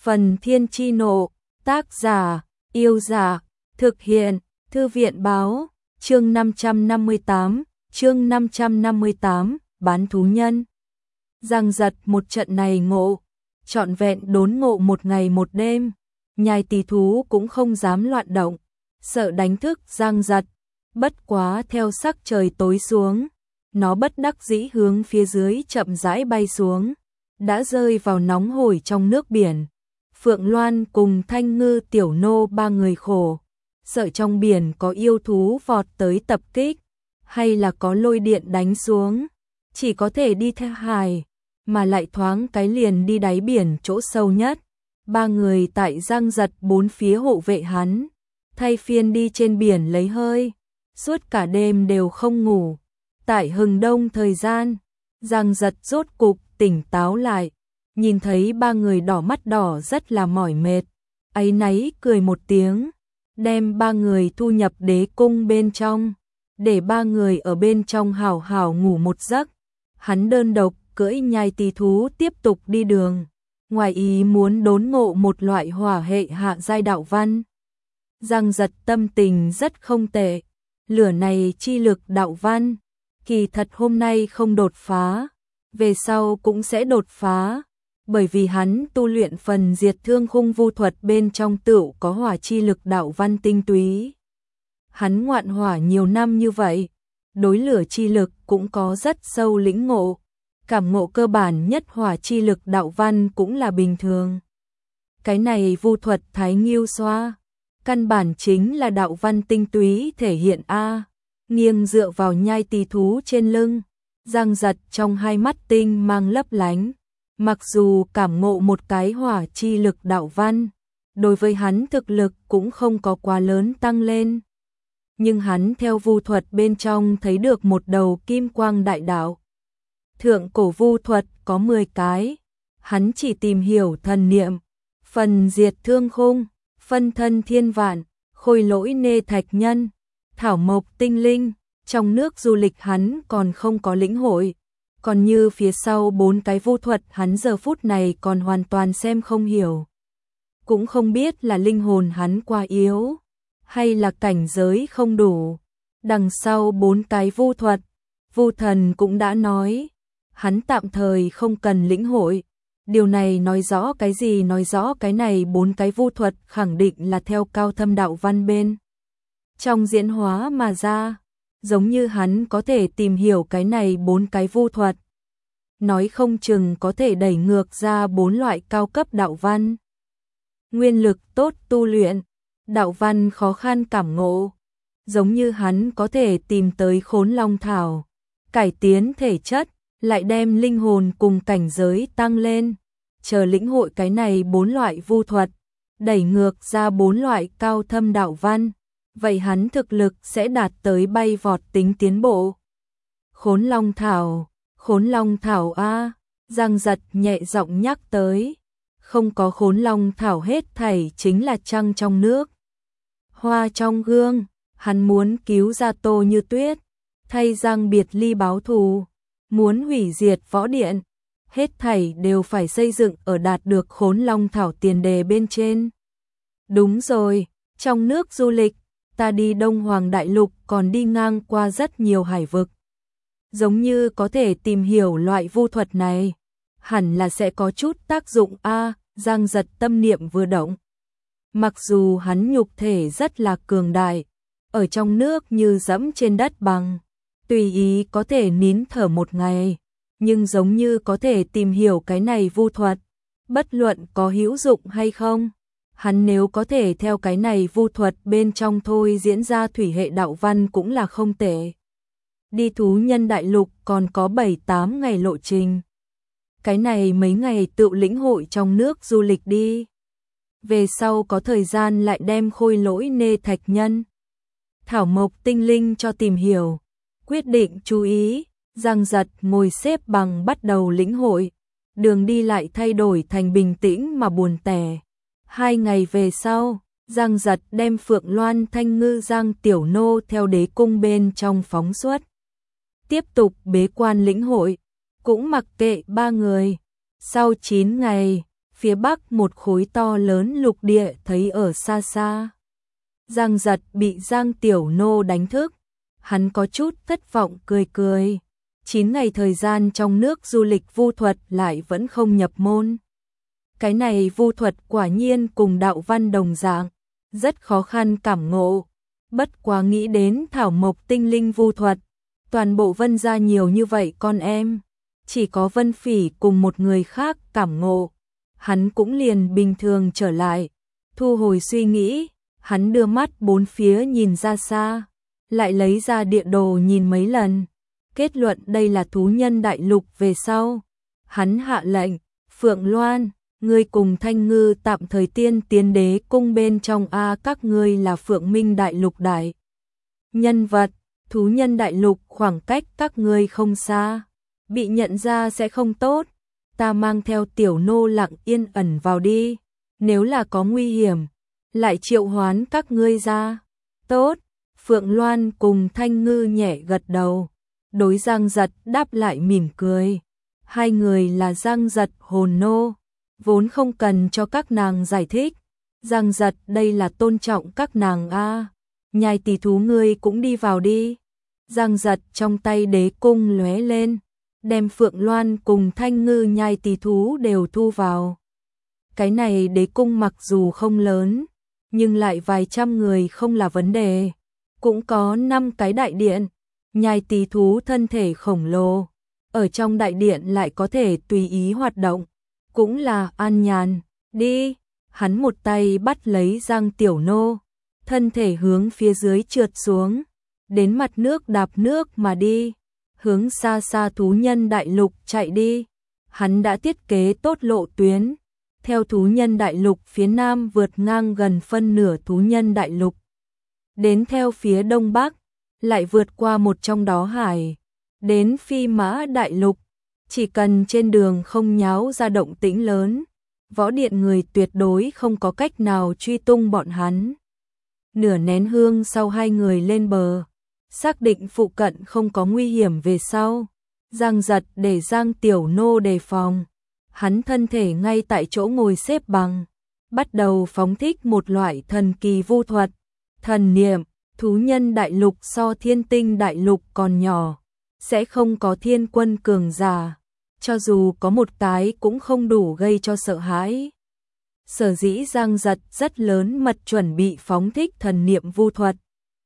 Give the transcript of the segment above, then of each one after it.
Phần Thiên Chi Nộ, tác giả, Yêu Giả, thực hiện, Thư viện Báo, chương 558, bán thú nhân. Giang Giật một trận này ngộ, trọn vẹn đốn ngộ một ngày một đêm, nhai tỳ thú cũng không dám loạn động, sợ đánh thức Giang Giật, bất quá theo sắc trời tối xuống, nó bất đắc dĩ hướng phía dưới chậm rãi bay xuống, đã rơi vào nóng hổi trong nước biển. Phượng Loan cùng Thanh Ngư Tiểu Nô ba người khổ, sợ trong biển có yêu thú vọt tới tập kích, hay là có lôi điện đánh xuống, chỉ có thể đi theo hải, mà lại thoáng cái liền đi đáy biển chỗ sâu nhất. Ba người tại Giang Giật bốn phía hộ vệ hắn, thay phiên đi trên biển lấy hơi, suốt cả đêm đều không ngủ. Tại hừng đông thời gian, Giang Giật rốt cục tỉnh táo lại, nhìn thấy ba người đỏ mắt đỏ rất là mỏi mệt, áy náy cười một tiếng, đem ba người thu nhập đế cung bên trong, để ba người ở bên trong hảo hảo ngủ một giấc. Hắn đơn độc cưỡi nhai tỳ thú tiếp tục đi đường, ngoài ý muốn đốn ngộ một loại hỏa hệ hạ giai đạo văn. Giang Giật tâm tình rất không tệ, lửa này chi lực đạo văn, kỳ thật hôm nay không đột phá, về sau cũng sẽ đột phá, bởi vì hắn tu luyện phần diệt thương khung vu thuật bên trong tựu có hỏa chi lực đạo văn tinh túy. Hắn ngoạn hỏa nhiều năm như vậy, đối lửa chi lực cũng có rất sâu lĩnh ngộ, cảm ngộ cơ bản nhất hỏa chi lực đạo văn cũng là bình thường. Cái này vu thuật Thái Nghiêu Xoa, căn bản chính là đạo văn tinh túy thể hiện a. Nghiêng dựa vào nhai tỳ thú trên lưng, Giang Giật trong hai mắt tinh mang lấp lánh, mặc dù cảm ngộ một cái hỏa chi lực đạo văn, đối với hắn thực lực cũng không có quá lớn tăng lên. Nhưng hắn theo vu thuật bên trong thấy được một đầu kim quang đại đạo. Thượng cổ vu thuật có 10 cái, hắn chỉ tìm hiểu thần niệm, phần diệt thương khung, phân thân thiên vạn, khôi lỗi nê thạch nhân, thảo mộc tinh linh, trong nước du lịch hắn còn không có lĩnh hội, còn như phía sau 4 cái vu thuật hắn giờ phút này còn hoàn toàn xem không hiểu. Cũng không biết là linh hồn hắn quá yếu, hay là cảnh giới không đủ. Đằng sau 4 cái vu thuật, vu thần cũng đã nói, hắn tạm thời không cần lĩnh hội. Điều này nói rõ cái gì? Nói rõ cái này 4 cái vu thuật khẳng định là theo cao thâm đạo văn bên trong diễn hóa mà ra, giống như hắn có thể tìm hiểu cái này 4 cái vu thuật, nói không chừng có thể đẩy ngược ra 4 loại cao cấp đạo văn. Nguyên lực tốt tu luyện, đạo văn khó khăn cảm ngộ, giống như hắn có thể tìm tới Khốn Long Thảo, cải tiến thể chất, lại đem linh hồn cùng cảnh giới tăng lên, chờ lĩnh hội cái này 4 loại vu thuật, đẩy ngược ra 4 loại cao thâm đạo văn, vậy hắn thực lực sẽ đạt tới bay vọt tính tiến bộ. Khốn Long Thảo a, Giang Giật nhẹ giọng nhắc tới, không có Khốn Long Thảo hết thảy chính là trăng trong nước, hoa trong gương, hắn muốn cứu ra Tô Như Tuyết, thay Giang Biệt Ly báo thù, muốn hủy diệt võ điện, hết thảy đều phải xây dựng ở đạt được Khốn Long Thảo tiền đề bên trên. Đúng rồi, trong nước du lịch, ta đi Đông Hoàng Đại Lục còn đi ngang qua rất nhiều hải vực. Giống như có thể tìm hiểu loại vu thuật này, hẳn là sẽ có chút tác dụng a. Giang Giật tâm niệm vừa động. Mặc dù hắn nhục thể rất là cường đại, ở trong nước như dẫm trên đất bằng, tùy ý có thể nín thở một ngày, nhưng giống như có thể tìm hiểu cái này vu thuật, bất luận có hữu dụng hay không. Hắn nếu có thể theo cái này vu thuật bên trong thôi diễn ra thủy hệ đạo văn cũng là không tệ. Đi thú nhân đại lục còn có 7-8 ngày lộ trình. Cái này mấy ngày tự lĩnh hội trong nước du lịch đi. Về sau có thời gian lại đem khôi lỗi nê thạch nhân, thảo mộc tinh linh cho tìm hiểu. Quyết định chú ý, Giang Giật ngồi xếp bằng bắt đầu lĩnh hội. Đường đi lại thay đổi thành bình tĩnh mà buồn tẻ. 2 ngày về sau, Giang Giật đem Phượng Loan Thanh Ngư Giang Tiểu Nô theo đế cung bên trong phóng xuất. Tiếp tục bế quan lĩnh hội, cũng mặc kệ ba người. Sau 9 ngày, phía bắc một khối to lớn lục địa thấy ở xa xa. Giang Giật bị Giang Tiểu Nô đánh thức, hắn có chút thất vọng cười cười. 9 ngày thời gian trong nước du lịch vu thuật lại vẫn không nhập môn. Cái này vu thuật quả nhiên cùng đạo văn đồng dạng, rất khó khăn cảm ngộ. Bất quá nghĩ đến thảo mộc tinh linh vu thuật, toàn bộ Vân gia nhiều như vậy con em, chỉ có Vân Phỉ cùng một người khác cảm ngộ, hắn cũng liền bình thường trở lại. Thu hồi suy nghĩ, hắn đưa mắt bốn phía nhìn ra xa, lại lấy ra địa đồ nhìn mấy lần, kết luận đây là thú nhân đại lục về sau. Hắn hạ lệnh, Phượng Loan, ngươi cùng Thanh Ngư tạm thời tiên tiến đế cung bên trong a, các ngươi là Phượng Minh đại lục đại nhân vật, thú nhân đại lục khoảng cách các ngươi không xa, bị nhận ra sẽ không tốt, ta mang theo Tiểu Nô lặng yên ẩn vào đi, nếu là có nguy hiểm, lại triệu hoán các ngươi ra. Tốt, Phượng Loan cùng Thanh Ngư nhẹ gật đầu, đối Giang Giật đáp lại mỉm cười. Hai người là Giang Giật hồn nô, vốn không cần cho các nàng giải thích. Giang Giật đây là tôn trọng các nàng a. Nhai tỷ thú ngươi cũng đi vào đi. Giang Giật trong tay đế cung lóe lên, đem Phượng Loan cùng Thanh Ngư nhai tỷ thú đều thu vào. Cái này đế cung mặc dù không lớn, nhưng lại vài trăm người không là vấn đề. Cũng có 5 cái đại điện, nhai tỷ thú thân thể khổng lồ, ở trong đại điện lại có thể tùy ý hoạt động, cũng là an nhàn. Đi, hắn một tay bắt lấy Giang Tiểu Nô, thân thể hướng phía dưới trượt xuống, đến mặt nước đạp nước mà đi, hướng xa xa thú nhân đại lục chạy đi. Hắn đã thiết kế tốt lộ tuyến, theo thú nhân đại lục phía nam vượt ngang gần phân nửa thú nhân đại lục, đến theo phía đông bắc, lại vượt qua một trong đó hải, đến Phi Mã đại lục. Chỉ cần trên đường không nháo ra động tĩnh lớn, võ điện người tuyệt đối không có cách nào truy tung bọn hắn. Nửa nén hương sau hai người lên bờ, xác định phụ cận không có nguy hiểm về sau, Giang Giật để Giang Tiểu Nô đề phòng. Hắn thân thể ngay tại chỗ ngồi xếp bằng, bắt đầu phóng thích một loại thần kỳ vu thuật, thần niệm. Thú nhân đại lục so thiên tinh đại lục còn nhỏ, sẽ không có thiên quân cường giả, cho dù có một cái cũng không đủ gây cho sợ hãi. Sở dĩ Giang Giật rất lớn mật chuẩn bị phóng thích thần niệm vu thuật,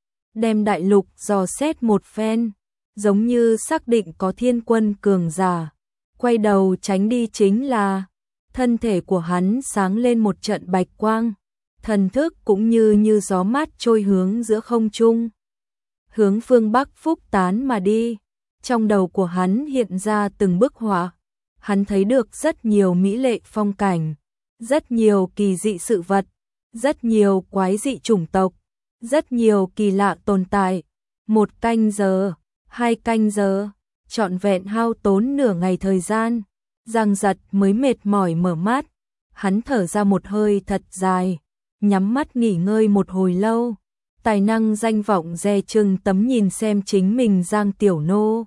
đem đại lục dò xét một phen, giống như xác định có thiên quân cường giả, quay đầu tránh đi chính là. Thân thể của hắn sáng lên một trận bạch quang, thần thức cũng như gió mát trôi hướng giữa không trung, hướng phương Bắc phúc tán mà đi. Trong đầu của hắn hiện ra từng bức họa, hắn thấy được rất nhiều mỹ lệ phong cảnh, rất nhiều kỳ dị sự vật, rất nhiều quái dị chủng tộc, rất nhiều kỳ lạ tồn tại. 1 canh giờ, 2 canh giờ, trọn vẹn hao tốn nửa ngày thời gian, Giang Giật mới mệt mỏi mở mắt. Hắn thở ra một hơi thật dài, nhắm mắt nghỉ ngơi một hồi lâu, tài năng danh vọng dè chừng tấm nhìn xem chính mình. Giang Tiểu Nô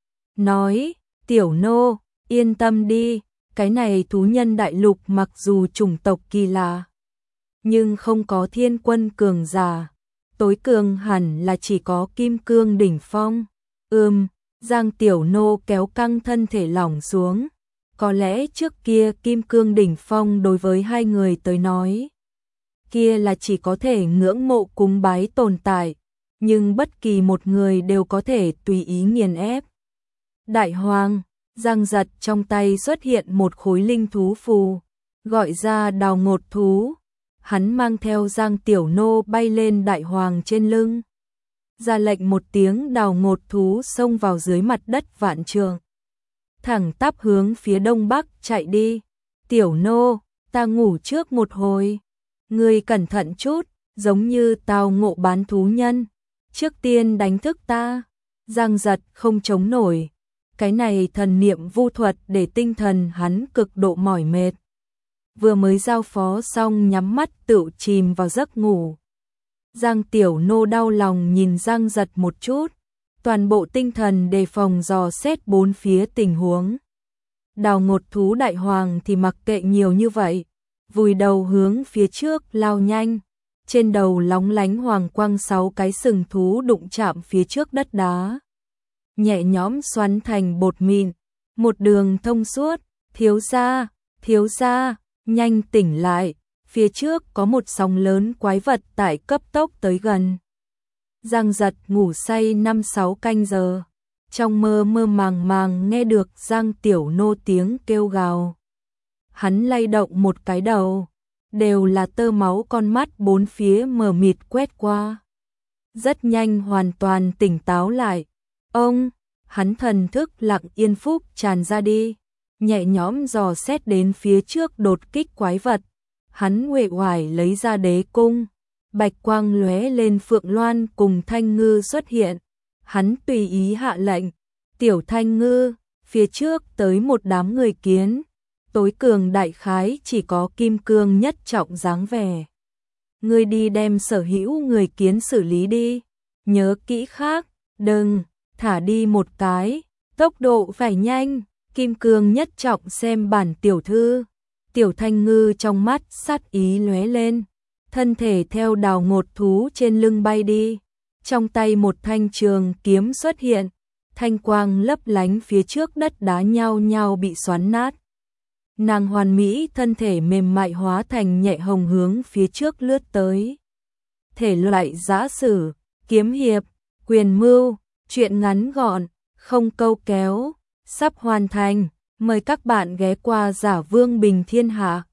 nói, Tiểu Nô, yên tâm đi, cái này thú nhân đại lục mặc dù chủng tộc kỳ lạ, nhưng không có thiên quân cường giả, tối cường hẳn là chỉ có kim cương đỉnh phong. Giang Tiểu Nô kéo căng thân thể lỏng xuống, có lẽ trước kia kim cương đỉnh phong đối với hai người tới nói, kia là chỉ có thể ngưỡng mộ cúng bái tồn tại, nhưng bất kỳ một người đều có thể tùy ý nghiền ép. Đại Hoàng, Giang Giật trong tay xuất hiện một khối linh thú phù, gọi ra Đào Ngột thú. Hắn mang theo Giang Tiểu Nô bay lên Đại Hoàng trên lưng, ra lệnh một tiếng, Đào Ngột thú xông vào dưới mặt đất vạn trượng, thẳng tắp hướng phía đông bắc chạy đi. Tiểu Nô, ta ngủ trước một hồi, ngươi cẩn thận chút, giống như tao ngộ bán thú nhân, trước tiên đánh thức ta. Giang Giật không chống nổi, cái này thần niệm vu thuật để tinh thần hắn cực độ mỏi mệt, vừa mới giao phó xong nhắm mắt tự chìm vào giấc ngủ. Giang Tiểu Nô đau lòng nhìn Giang Giật một chút, toàn bộ tinh thần đề phòng dò xét bốn phía tình huống. Đào Ngột Thú đại hoàng thì mặc kệ nhiều như vậy, vùi đầu hướng phía trước lao nhanh. Trên đầu lóng lánh hoàng quang 6 cái sừng thú đụng chạm phía trước đất đá, nhẹ nhõm xoắn thành bột mịn, một đường thông suốt. Thiếu gia, nhanh tỉnh lại, phía trước có một sóng lớn quái vật tại cấp tốc tới gần. Giang Giật ngủ say 5-6 canh giờ, trong mơ mơ màng màng nghe được Giang Tiểu Nô tiếng kêu gào. Hắn lay động một cái đầu, đều là tơ máu, con mắt bốn phía mờ mịt quét qua. Rất nhanh hoàn toàn tỉnh táo lại. Ông, hắn thần thức lặng yên phúc tràn ra đi, nhẹ nhõm dò xét đến phía trước đột kích quái vật. Hắn uể oải lấy ra đế cung, bạch quang lóe lên, Phượng Loan cùng Thanh Ngư xuất hiện. Hắn tùy ý hạ lệnh, Tiểu Thanh Ngư, phía trước tới một đám người kiến, tối cường đại khái chỉ có kim cương nhất trọng dáng vẻ. Ngươi đi đem sở hữu người kiến xử lý đi, nhớ kỹ khác, đừng thả đi một cái, tốc độ phải nhanh. Kim cương nhất trọng xem bản tiểu thư. Tiểu Thanh Ngư trong mắt sát ý lóe lên, thân thể theo Đào Ngột Thú trên lưng bay đi. Trong tay một thanh trường kiếm xuất hiện, thanh quang lấp lánh, phía trước đất đá nhao nhao bị xoắn nát. Nàng hoàn mỹ thân thể mềm mại hóa thành nhẹ hồng hướng phía trước lướt tới. Thể loại giã sử, kiếm hiệp, quyền mưu, truyện ngắn gọn, không câu kéo, sắp hoàn thành. Mời các bạn ghé qua Giả Vương Bình Thiên Hạ.